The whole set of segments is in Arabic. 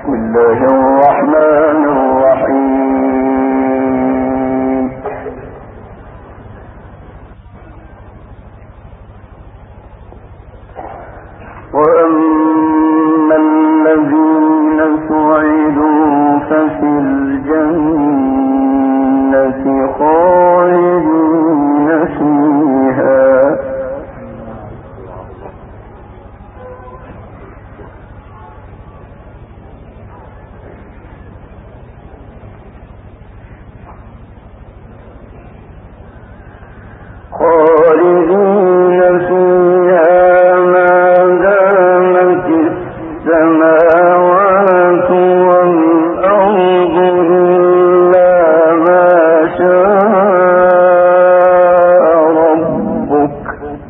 بسم الله الرحمن الرحيم. وأما الذين سعدوا ففي الجنة خالدين فيها ما دامت السماوات والأرض إلا ما شاء ربك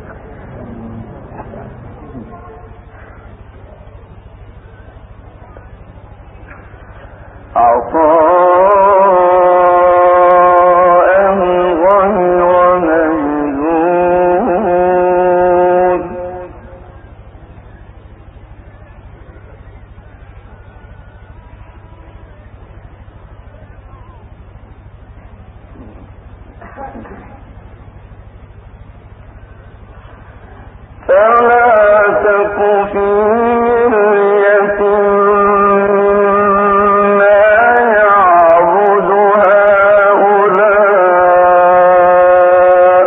فلا تك في مرية مما يعبد هؤلاء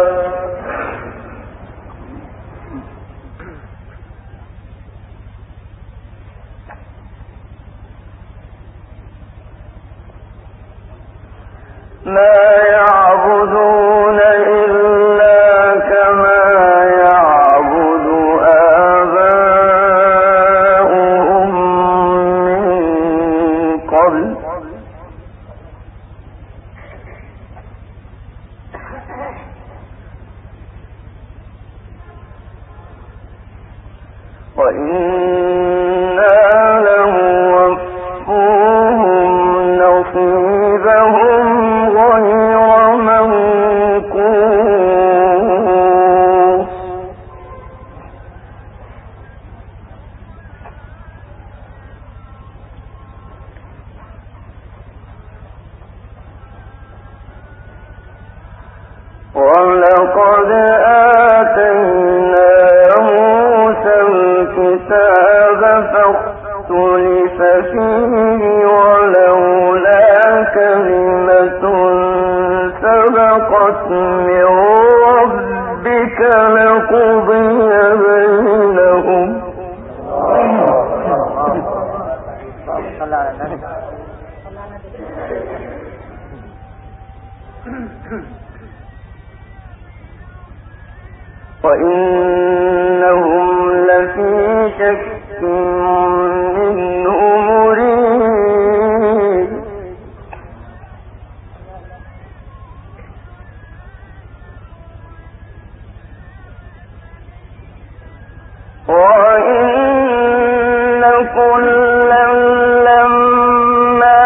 لا يعبدون إلا كما يعبد آباؤهم من قبل وإنا لموفوهم نصيبهم غير منقوص ولقد آتينا موسى الكتاب فاختلف فيه ولولا كلمة سبقت من ربك لقضي بينهم وإنهم لفي شك منه مريب وإن كلا لما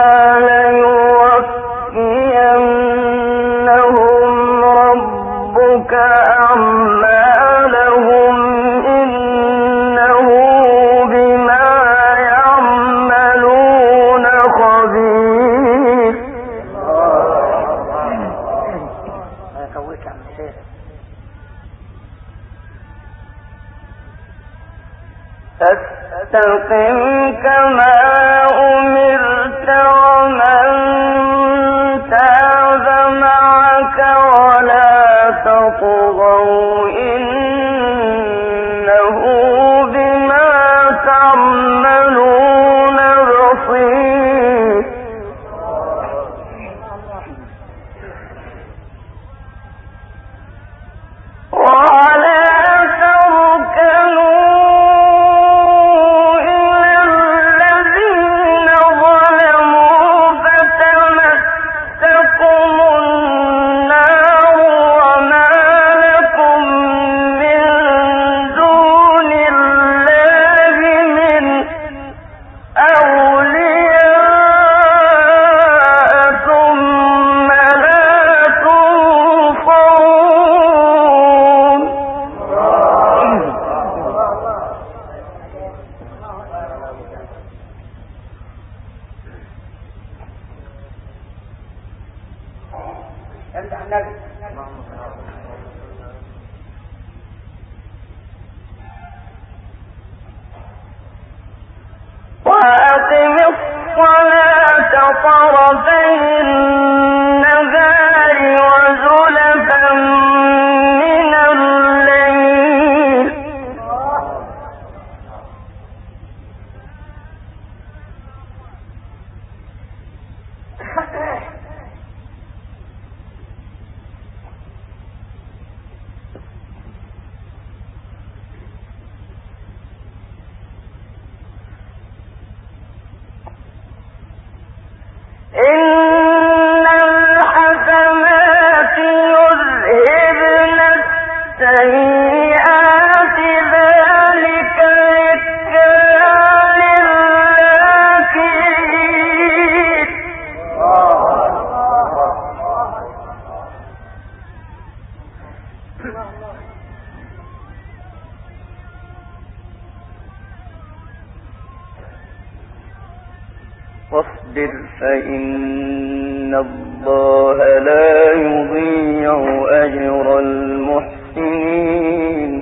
ليوفينهم ربك أعمالهم وأقم الصلاة طرفي النهار وزلفا من الليل إن الحسنات يذهبن السيئات ذلك ذكرى للذاكرين واصبر فإن الله لا يضيع أجر المحسنين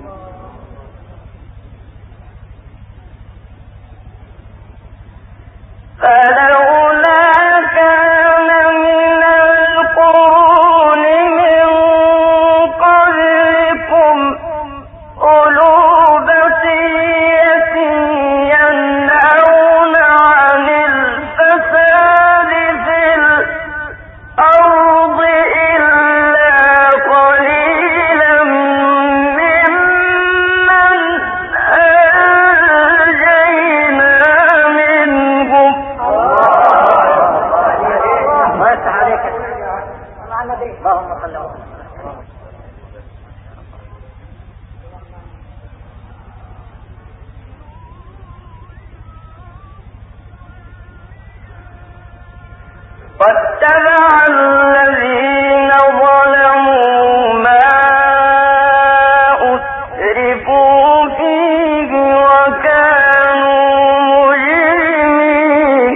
فلولا كان من القرون من قبلكم أولو بقية ينهون عن الفساد في الأرض إلا قليلا ممن أنجينا منهم اللهم صل وسلم. واتبع الذين ظلموا ما أترفوا فيه وكانوا مجرمين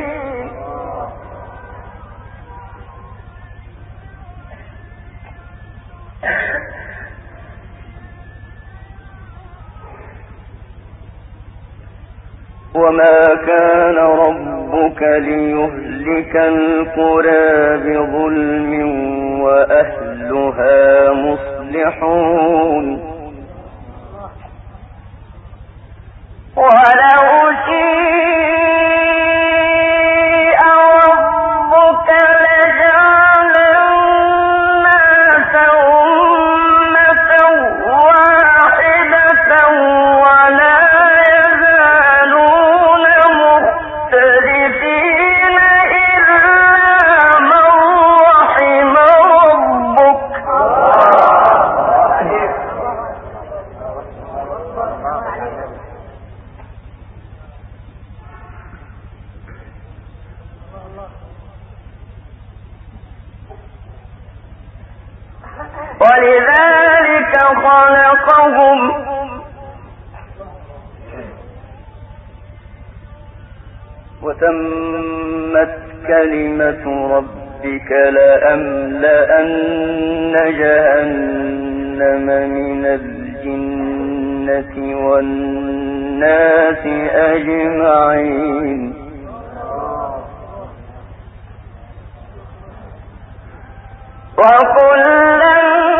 وما كان ربك ليهلك القرى بظلم وأهلها مصلحون ولو شيء ربك لجعل الناس أمة واحدة ولا يزالون مختلفين إلا من رحم ربك ولذلك خلقهم وتمت كلمة ربك لأملأن جهنم من الجنة والناس أجمعين وكلا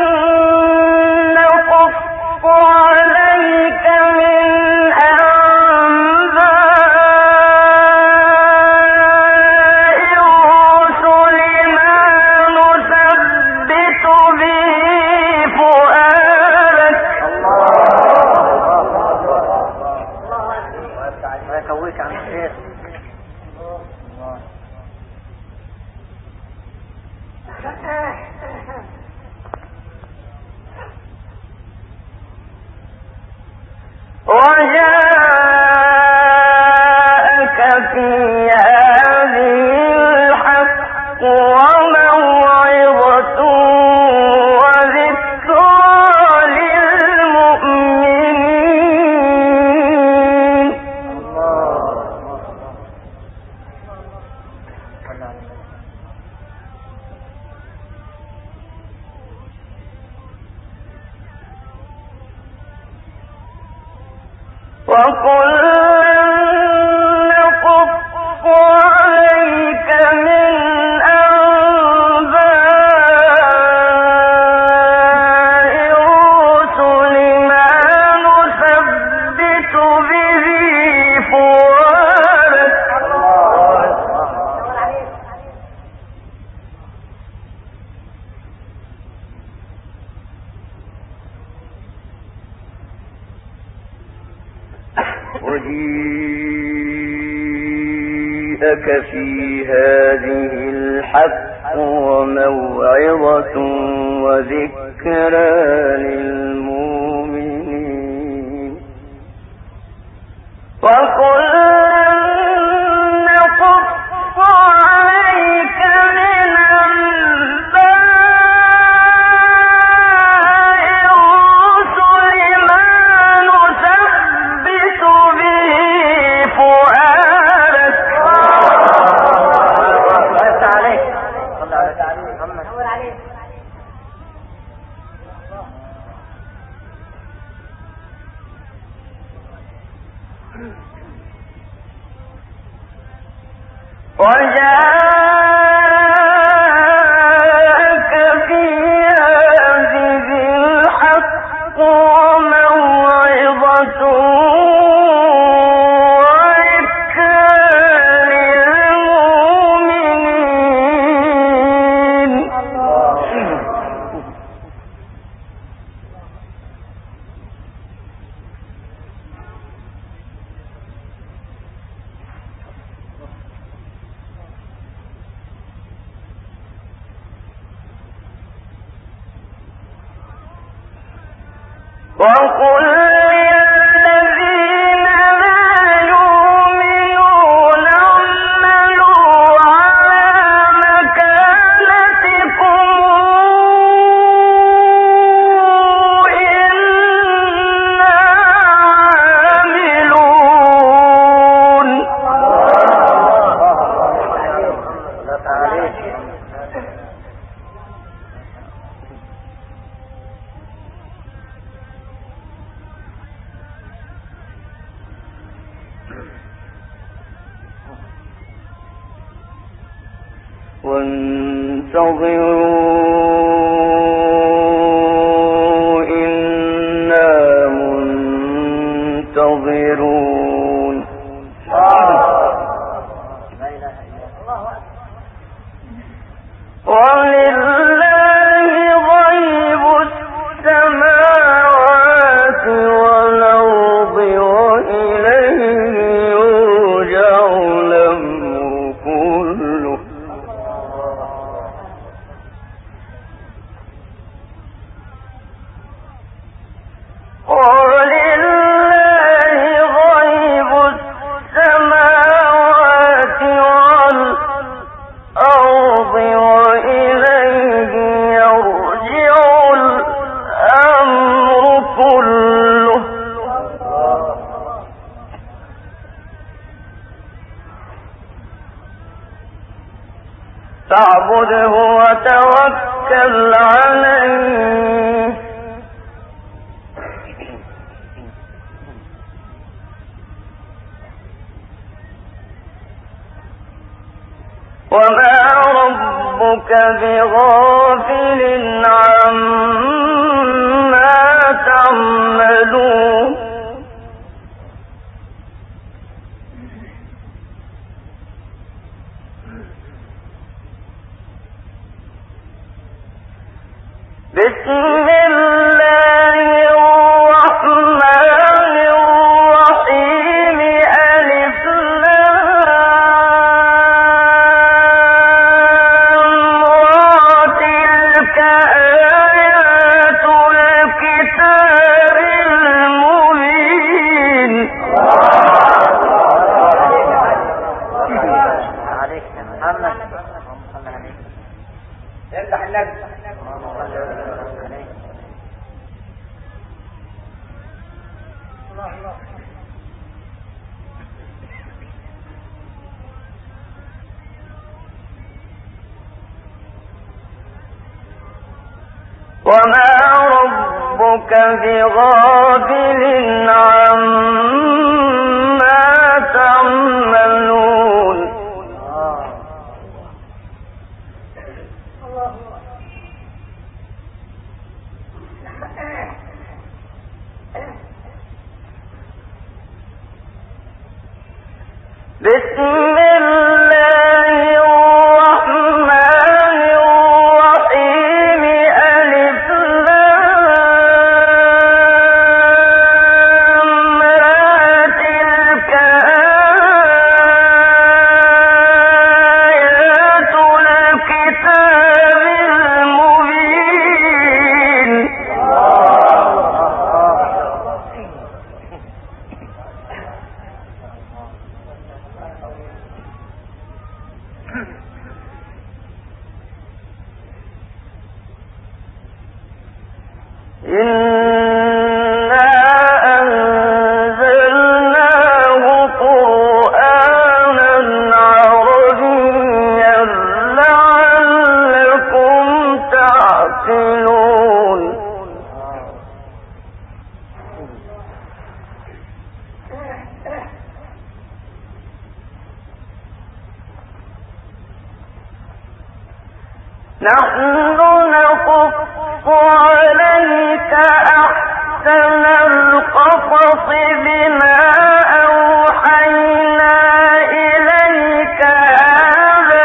نقص عليك من أنباء الرسل ما نثبت به فؤادك الله يقويك عن الخير. وجاءك في هذه الحق وموعظة وذكرى للمؤمنين وجيءك في هذه الحق وموعظة وذكرى للمؤمنين وقل نقص عليك من وجاءك في هذه الحق وموعظة وذكرى للمؤمنين وقل للذين لا يؤمنون اعملوا على مكانتكم إنا عاملون وانتظروا إنا منتظرون ولله غيب السماوات والأرض وإليه يرجع الأمر كله ولله غيب السماوات والأرض وإليه يرجع الأمر كله فاعبده وتوكل عليه وما ربك بغافل عما تعملون بسم الله الرحمن الرحيم ألف لام را تلك آيات الكتاب المبين عليك يا محمد افتح النبي وما ربك بغافل عما تعملون بسم الله الرحمن الرحيم ألف لام را تلك آيات الكتاب المبين إنا أنزلناه قرآنا عربيا لعلكم تعقلون نحن نقص عليك أحسن القصص بما أوحينا إليك هذا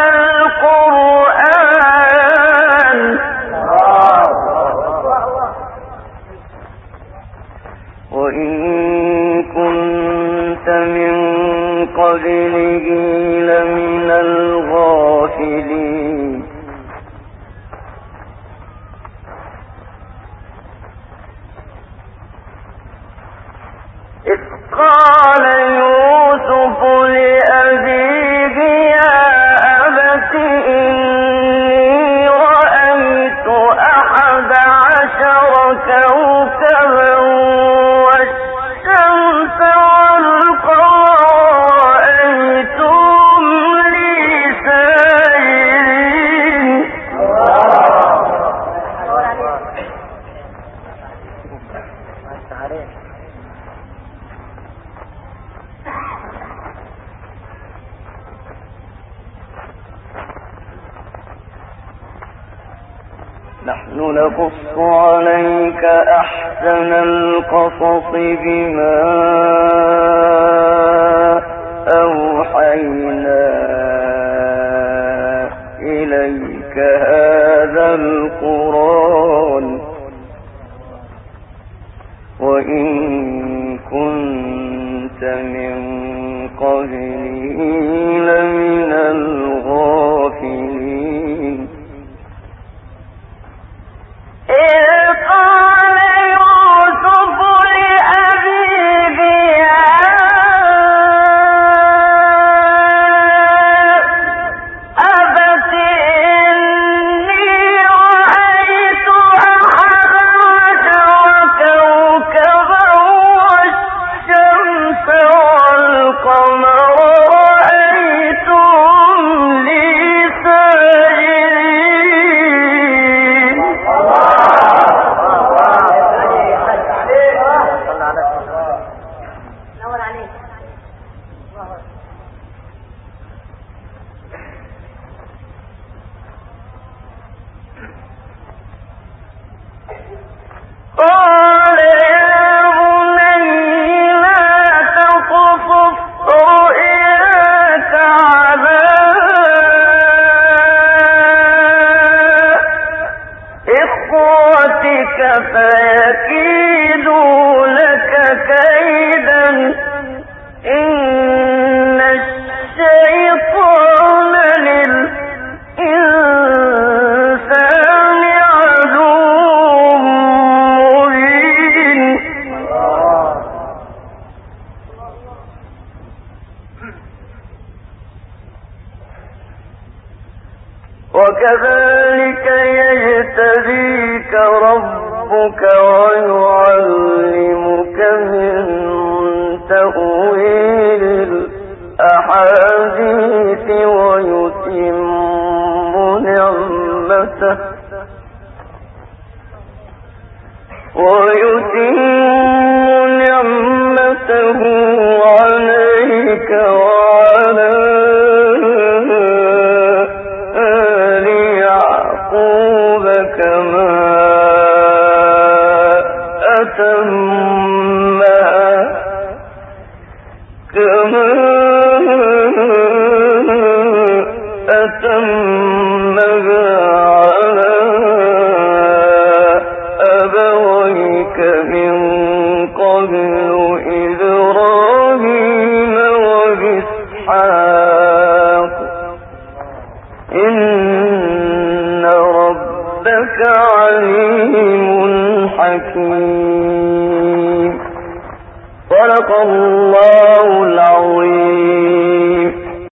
القرآن وإن كنت من قبله لمن الغافلين إذ قال يوسف لأبيه يا أبت إني رأيت 11 كوكبا والشمس والقمر رأيتهم لي ساجدين نحن نقص عليك أحسن القصص بما أوحينا إليك هذا القرآن وإن كنت من قبله لمن الغافلين إذ قال يوسف لأبيه يا أبت إني رأيت 11 كوكبا والشمس والقمر رأيتهم لي ساجدين قال يا بني لا تقصص رؤياك على إخوتك فيكيدوا لك كيدا إن الشيطان للإنسان عدو مبين وكذلك يجتبيك ربك ويعلمك من تأويل الأحاديث ويتم نعمته عليك إن ربك عليم حكيم. صدق الله العظيم.